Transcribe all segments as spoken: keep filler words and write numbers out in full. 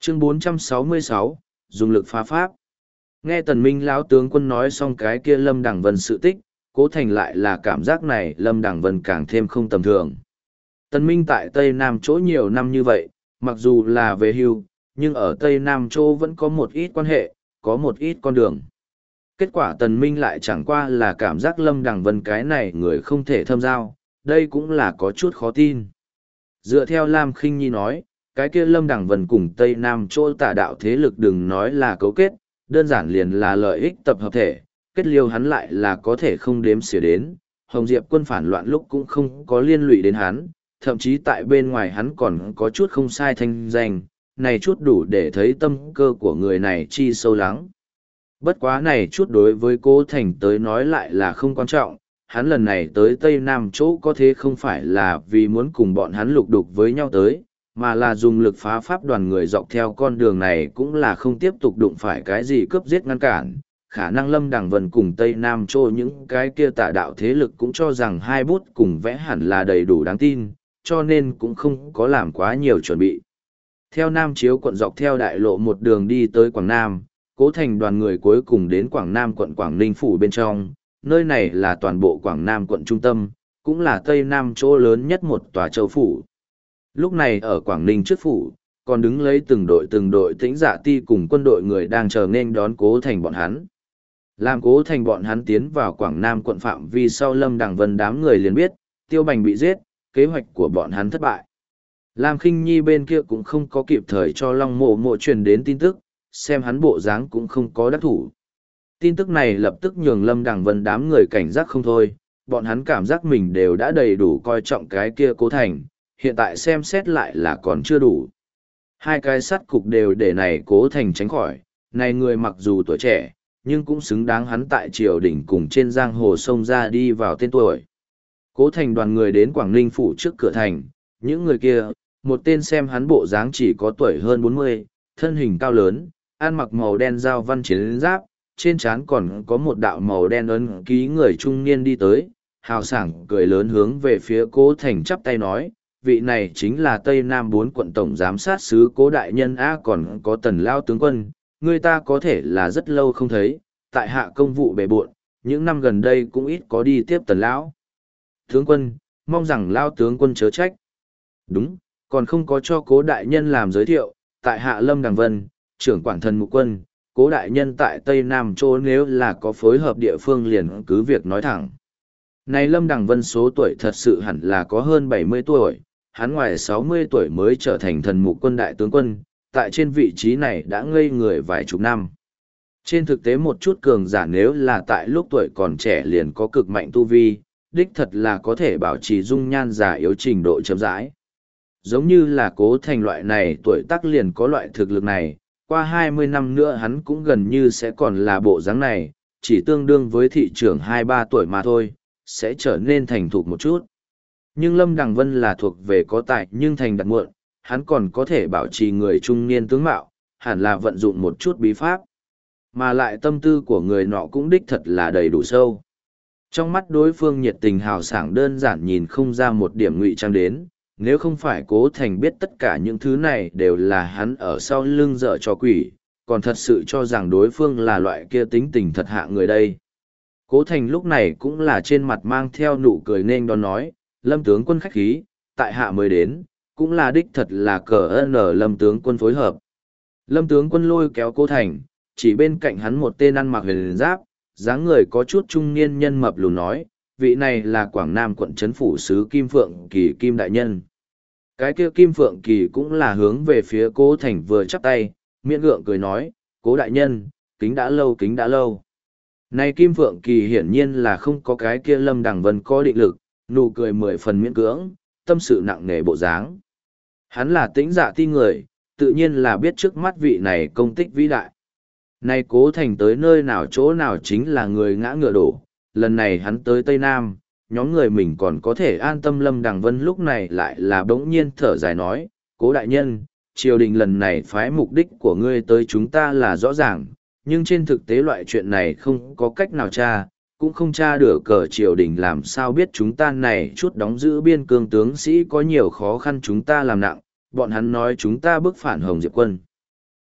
Chương bốn trăm sáu mươi sáu, dùng lực phá pháp. Nghe Tần Minh lão tướng quân nói xong cái kia Lâm Đằng Vân sự tích, Cố Thành lại là cảm giác này Lâm Đằng Vân càng thêm không tầm thường. Tần Minh tại Tây Nam chỗ nhiều năm như vậy, mặc dù là về hưu, nhưng ở Tây Nam chỗ vẫn có một ít quan hệ, có một ít con đường. Kết quả Tần Minh lại chẳng qua là cảm giác Lâm Đằng Vân cái này người không thể thâm giao, đây cũng là có chút khó tin. Dựa theo Lam Khinh Nhi nói, cái kia Lâm Đằng Vân cùng Tây Nam chỗ tà đạo thế lực đừng nói là cấu kết, đơn giản liền là lợi ích tập hợp thể, kết liêu hắn lại là có thể không đếm xỉa đến. Hồng Diệp quân phản loạn lúc cũng không có liên lụy đến hắn, thậm chí tại bên ngoài hắn còn có chút không sai thanh danh, này chút đủ để thấy tâm cơ của người này chi sâu lắng. Bất quá này chút đối với Cố Thành tới nói lại là không quan trọng, hắn lần này tới Tây Nam chỗ có thế không phải là vì muốn cùng bọn hắn lục đục với nhau tới, mà là dùng lực phá pháp đoàn người dọc theo con đường này cũng là không tiếp tục đụng phải cái gì cướp giết ngăn cản. Khả năng Lâm Đằng Vân cùng Tây Nam chỗ những cái kia tà đạo thế lực cũng cho rằng hai bút cùng vẽ hẳn là đầy đủ đáng tin, cho nên cũng không có làm quá nhiều chuẩn bị. Theo Nam Chiếu quận dọc theo đại lộ một đường đi tới Quảng Nam, Cố Thành đoàn người cuối cùng đến Quảng Nam quận Quảng Ninh phủ bên trong, nơi này là toàn bộ Quảng Nam quận trung tâm, cũng là Tây Nam chỗ lớn nhất một tòa châu phủ. Lúc này ở Quảng Ninh trước phủ, còn đứng lấy từng đội từng đội tĩnh dạ ti cùng quân đội người đang chờ nên đón Cố Thành bọn hắn. Làm Cố Thành bọn hắn tiến vào Quảng Nam quận phạm vi sau Lâm Đằng Vân đám người liền biết, Tiêu Bành bị giết, kế hoạch của bọn hắn thất bại. Lam Khinh Nhi bên kia cũng không có kịp thời cho Long Mộ Mộ truyền đến tin tức, xem hắn bộ dáng cũng không có đắc thủ. Tin tức này lập tức nhường Lâm Đằng Vân đám người cảnh giác không thôi, bọn hắn cảm giác mình đều đã đầy đủ coi trọng cái kia Cố Thành, hiện tại xem xét lại là còn chưa đủ. Hai cái sắt cục đều để này Cố Thành tránh khỏi, này người mặc dù tuổi trẻ, nhưng cũng xứng đáng hắn tại triều đình cùng trên giang hồ sông ra đi vào tên tuổi. Cố Thành đoàn người đến Quảng Ninh phủ trước cửa thành, những người kia, một tên xem hắn bộ dáng chỉ có tuổi hơn bốn mươi, thân hình cao lớn, ăn mặc màu đen giao văn chiến giáp, trên trán còn có một đạo màu đen ấn ký người trung niên đi tới, hào sảng cười lớn hướng về phía Cố Thành chắp tay nói, vị này chính là Tây Nam bốn quận tổng giám sát sứ Cố đại nhân a, còn có Tần lao tướng quân, người ta có thể là rất lâu không thấy, tại hạ công vụ bề bộn, những năm gần đây cũng ít có đi tiếp Tần lão tướng quân, mong rằng lao tướng quân chớ trách. Đúng, còn không có cho Cố đại nhân làm giới thiệu, tại hạ Lâm Đằng Vân, trưởng quản thần mục quân, Cố đại nhân tại Tây Nam chỗ nếu là có phối hợp địa phương liền cứ việc nói thẳng. Này Lâm Đằng Vân số tuổi thật sự hẳn là có hơn bảy mươi tuổi, hắn ngoài sáu mươi tuổi mới trở thành thần mục quân đại tướng quân, tại trên vị trí này đã ngây người vài chục năm. Trên thực tế một chút cường giả nếu là tại lúc tuổi còn trẻ liền có cực mạnh tu vi, đích thật là có thể bảo trì dung nhan già yếu trình độ chậm rãi. Giống như là Cố Thành loại này tuổi tác liền có loại thực lực này, qua hai mươi năm nữa hắn cũng gần như sẽ còn là bộ dáng này, chỉ tương đương với thị trưởng hai ba tuổi mà thôi, sẽ trở nên thành thục một chút. Nhưng Lâm Đằng Vân là thuộc về có tài nhưng thành đặt muộn, hắn còn có thể bảo trì người trung niên tướng mạo, hẳn là vận dụng một chút bí pháp. Mà lại tâm tư của người nọ cũng đích thật là đầy đủ sâu. Trong mắt đối phương nhiệt tình hào sảng đơn giản nhìn không ra một điểm ngụy trang đến, nếu không phải Cố Thành biết tất cả những thứ này đều là hắn ở sau lưng dở cho quỷ, còn thật sự cho rằng đối phương là loại kia tính tình thật hạ người đây. Cố Thành lúc này cũng là trên mặt mang theo nụ cười nên đón nói, Lâm tướng quân khách khí, tại hạ mới đến, cũng là đích thật là cờ ơn ở Lâm tướng quân phối hợp. Lâm tướng quân lôi kéo Cố Thành, chỉ bên cạnh hắn một tên ăn mặc huyền giáp, dáng người có chút trung niên nhân mập lùn nói, vị này là Quảng Nam quận trấn phủ sứ Kim Phượng Kỳ Kim đại nhân. Cái kia Kim Phượng Kỳ cũng là hướng về phía Cố Thành vừa chắp tay, miễn gượng cười nói, Cố đại nhân, kính đã lâu kính đã lâu. Này Kim Phượng Kỳ hiển nhiên là không có cái kia Lâm Đằng Vân có định lực, nụ cười mười phần miễn cưỡng, tâm sự nặng nề bộ dáng. Hắn là tĩnh dạ ti người, tự nhiên là biết trước mắt vị này công tích vĩ đại. Này Cố Thành tới nơi nào chỗ nào chính là người ngã ngựa đổ, lần này hắn tới Tây Nam, nhóm người mình còn có thể an tâm. Lâm Đằng Vân lúc này lại là bỗng nhiên thở dài nói, Cố đại nhân, triều đình lần này phái mục đích của ngươi tới chúng ta là rõ ràng, nhưng trên thực tế loại chuyện này không có cách nào tra, cũng không tra được cờ triều đình làm sao biết chúng ta này chút đóng giữ biên cương tướng sĩ có nhiều khó khăn chúng ta làm nặng, bọn hắn nói chúng ta bức phản Hồng Diệp quân.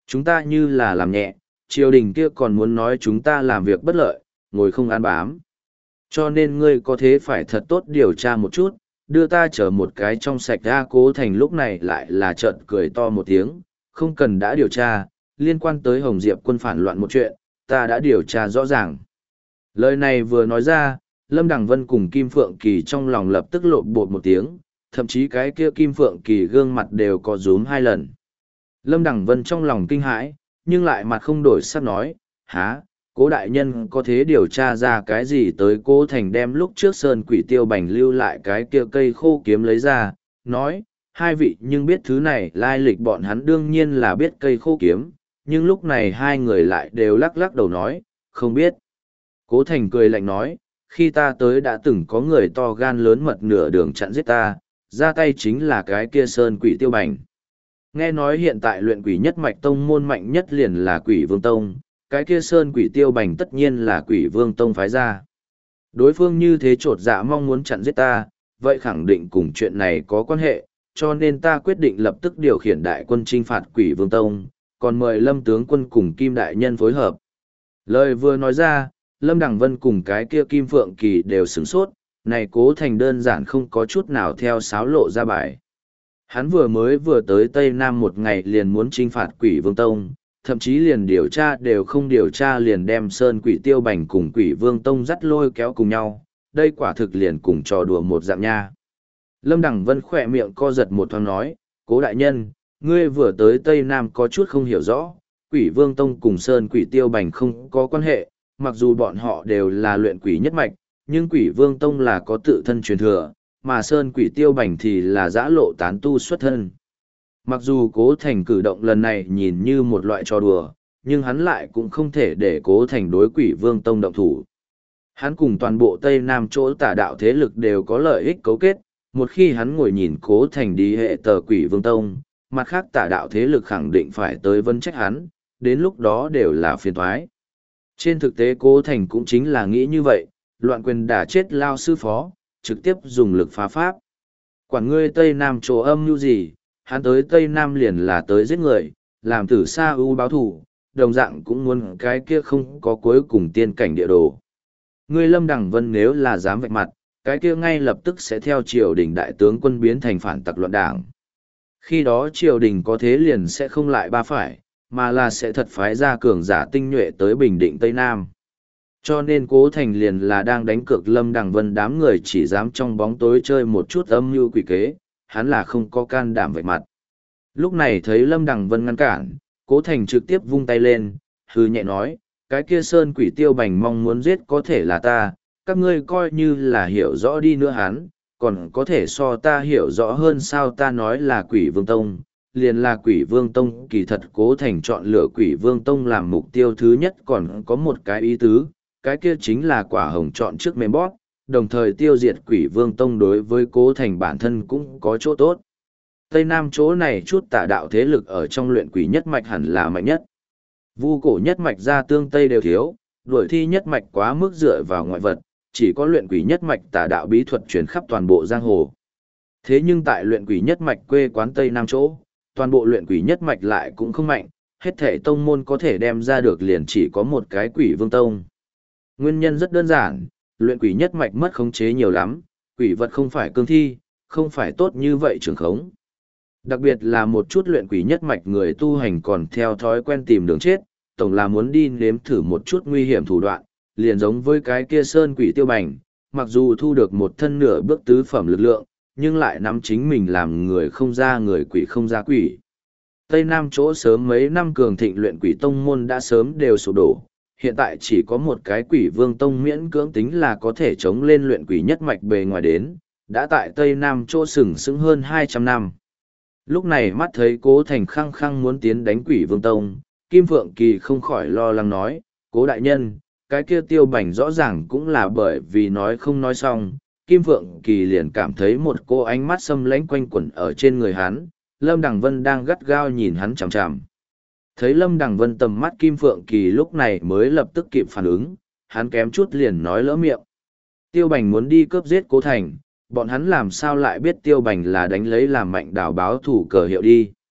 Chúng ta như là làm nhẹ, triều đình kia còn muốn nói chúng ta làm việc bất lợi, ngồi không ăn bám. Cho nên ngươi có thế phải thật tốt điều tra một chút, đưa ta chở một cái trong sạch ra. Cố Thành lúc này lại là trợn cười to một tiếng, không cần đã điều tra, liên quan tới Hồng Diệp quân phản loạn một chuyện, ta đã điều tra rõ ràng. Lời này vừa nói ra, Lâm Đằng Vân cùng Kim Phượng Kỳ trong lòng lập tức lộn bột một tiếng, thậm chí cái kia Kim Phượng Kỳ gương mặt đều có rúm hai lần. Lâm Đằng Vân trong lòng kinh hãi, nhưng lại mặt không đổi sắc nói, há, Cố đại nhân có thế điều tra ra cái gì tới. Cố Thành đem lúc trước sơn quỷ tiêu bành lưu lại cái kia cây khô kiếm lấy ra, nói, hai vị nhưng biết thứ này lai lịch. Bọn hắn đương nhiên là biết cây khô kiếm, nhưng lúc này hai người lại đều lắc lắc đầu nói, không biết. Cố Thành cười lạnh nói, khi ta tới đã từng có người to gan lớn mật nửa đường chặn giết ta, ra tay chính là cái kia sơn quỷ tiêu bành. Nghe nói hiện tại luyện quỷ nhất mạch tông môn mạnh nhất liền là Quỷ Vương Tông, cái kia sơn quỷ tiêu bành tất nhiên là Quỷ Vương Tông phái ra. Đối phương như thế trột dạ mong muốn chặn giết ta, vậy khẳng định cùng chuyện này có quan hệ, cho nên ta quyết định lập tức điều khiển đại quân chinh phạt Quỷ Vương Tông, còn mời Lâm tướng quân cùng Kim đại nhân phối hợp. Lời vừa nói ra, Lâm Đằng Vân cùng cái kia Kim Phượng Kỳ đều sửng sốt, này Cố Thành đơn giản không có chút nào theo sáo lộ ra bài. Hắn vừa mới vừa tới Tây Nam một ngày liền muốn chinh phạt Quỷ Vương Tông, thậm chí liền điều tra đều không điều tra liền đem sơn quỷ tiêu bành cùng Quỷ Vương Tông dắt lôi kéo cùng nhau, đây quả thực liền cùng trò đùa một dạng nha. Lâm Đằng Vân khỏe miệng co giật một thoáng nói, Cố đại nhân, ngươi vừa tới Tây Nam có chút không hiểu rõ, Quỷ Vương Tông cùng sơn quỷ tiêu bành không có quan hệ, mặc dù bọn họ đều là luyện quỷ nhất mạch, nhưng Quỷ Vương Tông là có tự thân truyền thừa, mà sơn quỷ tiêu bành thì là giã lộ tán tu xuất thân. Mặc dù Cố Thành cử động lần này nhìn như một loại trò đùa, nhưng hắn lại cũng không thể để Cố Thành đối Quỷ Vương Tông động thủ. Hắn cùng toàn bộ Tây Nam chỗ tả đạo thế lực đều có lợi ích cấu kết, một khi hắn ngồi nhìn Cố Thành đi hệ tờ Quỷ Vương Tông, mặt khác tả đạo thế lực khẳng định phải tới vấn trách hắn, đến lúc đó đều là phiền toái. Trên thực tế Cố Thành cũng chính là nghĩ như vậy, loạn quyền đả chết lao sư phó, trực tiếp dùng lực phá pháp. Quản ngươi Tây Nam chỗ âm như gì, hắn tới Tây Nam liền là tới giết người, làm tử sa ưu báo thủ, đồng dạng cũng muốn cái kia không có cuối cùng tiên cảnh địa đồ. Ngươi Lâm Đằng Vân nếu là dám vạch mặt, cái kia ngay lập tức sẽ theo triều đình đại tướng quân biến thành phản tặc loạn đảng. Khi đó triều đình có thế liền sẽ không lại ba phải, mà là sẽ thật phái ra cường giả tinh nhuệ tới bình định Tây Nam. Cho nên Cố Thành liền là đang đánh cược Lâm Đằng Vân đám người chỉ dám trong bóng tối chơi một chút âm mưu quỷ kế, hắn là không có can đảm vạch mặt. Lúc này thấy Lâm Đằng Vân ngăn cản, Cố Thành trực tiếp vung tay lên, hư nhẹ nói, cái kia sơn quỷ tiêu bành mong muốn giết có thể là ta, các ngươi coi như là hiểu rõ đi nữa hắn, còn có thể so ta hiểu rõ hơn sao. Ta nói là Quỷ Vương Tông, liền là Quỷ Vương Tông. Kỳ thật Cố Thành chọn lựa Quỷ Vương Tông làm mục tiêu thứ nhất còn có một cái ý tứ, cái kia chính là quả hồng chọn trước mềm bót, đồng thời tiêu diệt Quỷ Vương Tông đối với Cố Thành bản thân cũng có chỗ tốt. Tây Nam chỗ này chút tả đạo thế lực ở trong luyện quỷ nhất mạch hẳn là mạnh nhất. Vu cổ nhất mạch ra tương Tây đều thiếu, đuổi thi nhất mạch quá mức dựa vào ngoại vật, chỉ có luyện quỷ nhất mạch tả đạo bí thuật truyền khắp toàn bộ giang hồ. Thế nhưng tại luyện quỷ nhất mạch quê quán Tây Nam chỗ, toàn bộ luyện quỷ nhất mạch lại cũng không mạnh, hết thể tông môn có thể đem ra được liền chỉ có một cái Quỷ Vương Tông. Nguyên nhân rất đơn giản, luyện quỷ nhất mạch mất khống chế nhiều lắm, quỷ vật không phải cương thi, không phải tốt như vậy trường khống. Đặc biệt là một chút luyện quỷ nhất mạch người tu hành còn theo thói quen tìm đường chết, tổng là muốn đi nếm thử một chút nguy hiểm thủ đoạn, liền giống với cái kia sơn quỷ tiêu bành, mặc dù thu được một thân nửa bước tứ phẩm lực lượng, nhưng lại nắm chính mình làm người không ra người quỷ không ra quỷ. Tây Nam chỗ sớm mấy năm cường thịnh luyện quỷ tông môn đã sớm đều sụp đổ, hiện tại chỉ có một cái Quỷ Vương Tông miễn cưỡng tính là có thể chống lên luyện quỷ nhất mạch bề ngoài đến, đã tại Tây Nam chỗ sừng sững hơn hai trăm năm. Lúc này mắt thấy Cố Thành khăng khăng muốn tiến đánh Quỷ Vương Tông, Kim Phượng Kỳ không khỏi lo lắng nói, Cố đại nhân, cái kia tiêu bành rõ ràng cũng là bởi vì nói không nói xong. Kim Phượng Kỳ liền cảm thấy một cô ánh mắt xâm lãnh quanh quẩn ở trên người hắn, Lâm Đằng Vân đang gắt gao nhìn hắn chằm chằm. Thấy Lâm Đằng Vân tầm mắt Kim Phượng Kỳ lúc này mới lập tức kịp phản ứng, hắn kém chút liền nói lỡ miệng. Tiêu Bành muốn đi cướp giết Cố Thành, bọn hắn làm sao lại biết Tiêu Bành là đánh lấy làm mạnh đảo báo thủ cờ hiệu đi.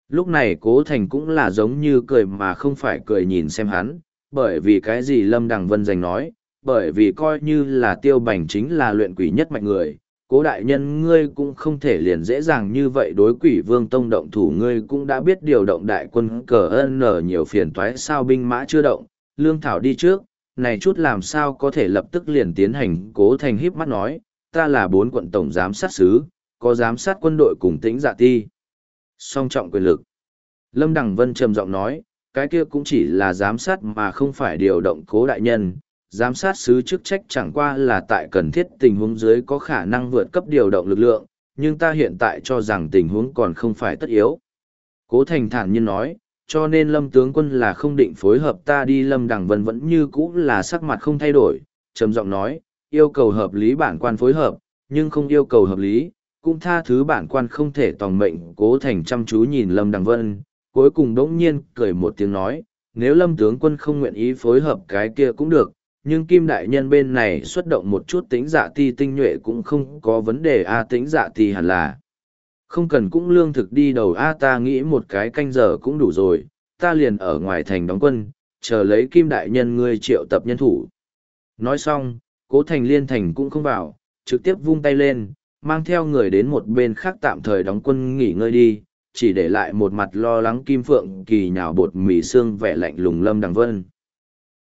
Lúc này Cố Thành cũng là giống như cười mà không phải cười nhìn xem hắn, bởi vì cái gì Lâm Đằng Vân giành nói, bởi vì coi như là Tiêu Bành chính là luyện quỷ nhất mạnh người, Cố đại nhân ngươi cũng không thể liền dễ dàng như vậy đối Quỷ Vương Tông động thủ, ngươi cũng đã biết điều động đại quân cờ ân nở nhiều phiền toái sao binh mã chưa động, lương thảo đi trước, này chút làm sao có thể lập tức liền tiến hành. Cố Thành híp mắt nói, ta là bốn quận tổng giám sát sứ, có giám sát quân đội cùng Tĩnh Dạ Ti. Song trọng quyền lực. Lâm Đằng Vân trầm giọng nói, cái kia cũng chỉ là giám sát mà không phải điều động. Cố đại nhân, giám sát sứ chức trách chẳng qua là tại cần thiết tình huống dưới có khả năng vượt cấp điều động lực lượng, nhưng ta hiện tại cho rằng tình huống còn không phải tất yếu. Cố Thành thản nhiên nói, cho nên Lâm tướng quân là không định phối hợp ta đi. Lâm Đằng Vân vẫn như cũ là sắc mặt không thay đổi, trầm giọng nói, yêu cầu hợp lý bản quan phối hợp, nhưng không yêu cầu hợp lý, cũng tha thứ bản quan không thể tòng mệnh. Cố Thành chăm chú nhìn Lâm Đằng Vân, cuối cùng đống nhiên cười một tiếng nói, nếu Lâm tướng quân không nguyện ý phối hợp cái kia cũng được, nhưng Kim đại nhân bên này xuất động một chút Tĩnh Dạ Ti tinh nhuệ cũng không có vấn đề a. Tĩnh Dạ Ti hẳn là không cần cũng lương thực đi đầu a, ta nghĩ một cái canh giờ cũng đủ rồi, ta liền ở ngoài thành đóng quân, chờ lấy Kim đại nhân ngươi triệu tập nhân thủ. Nói xong, Cố Thành liên thành cũng không vào, trực tiếp vung tay lên, mang theo người đến một bên khác tạm thời đóng quân nghỉ ngơi đi, chỉ để lại một mặt lo lắng Kim Phượng Kỳ nhào bột mì xương vẻ lạnh lùng Lâm Đằng Vân.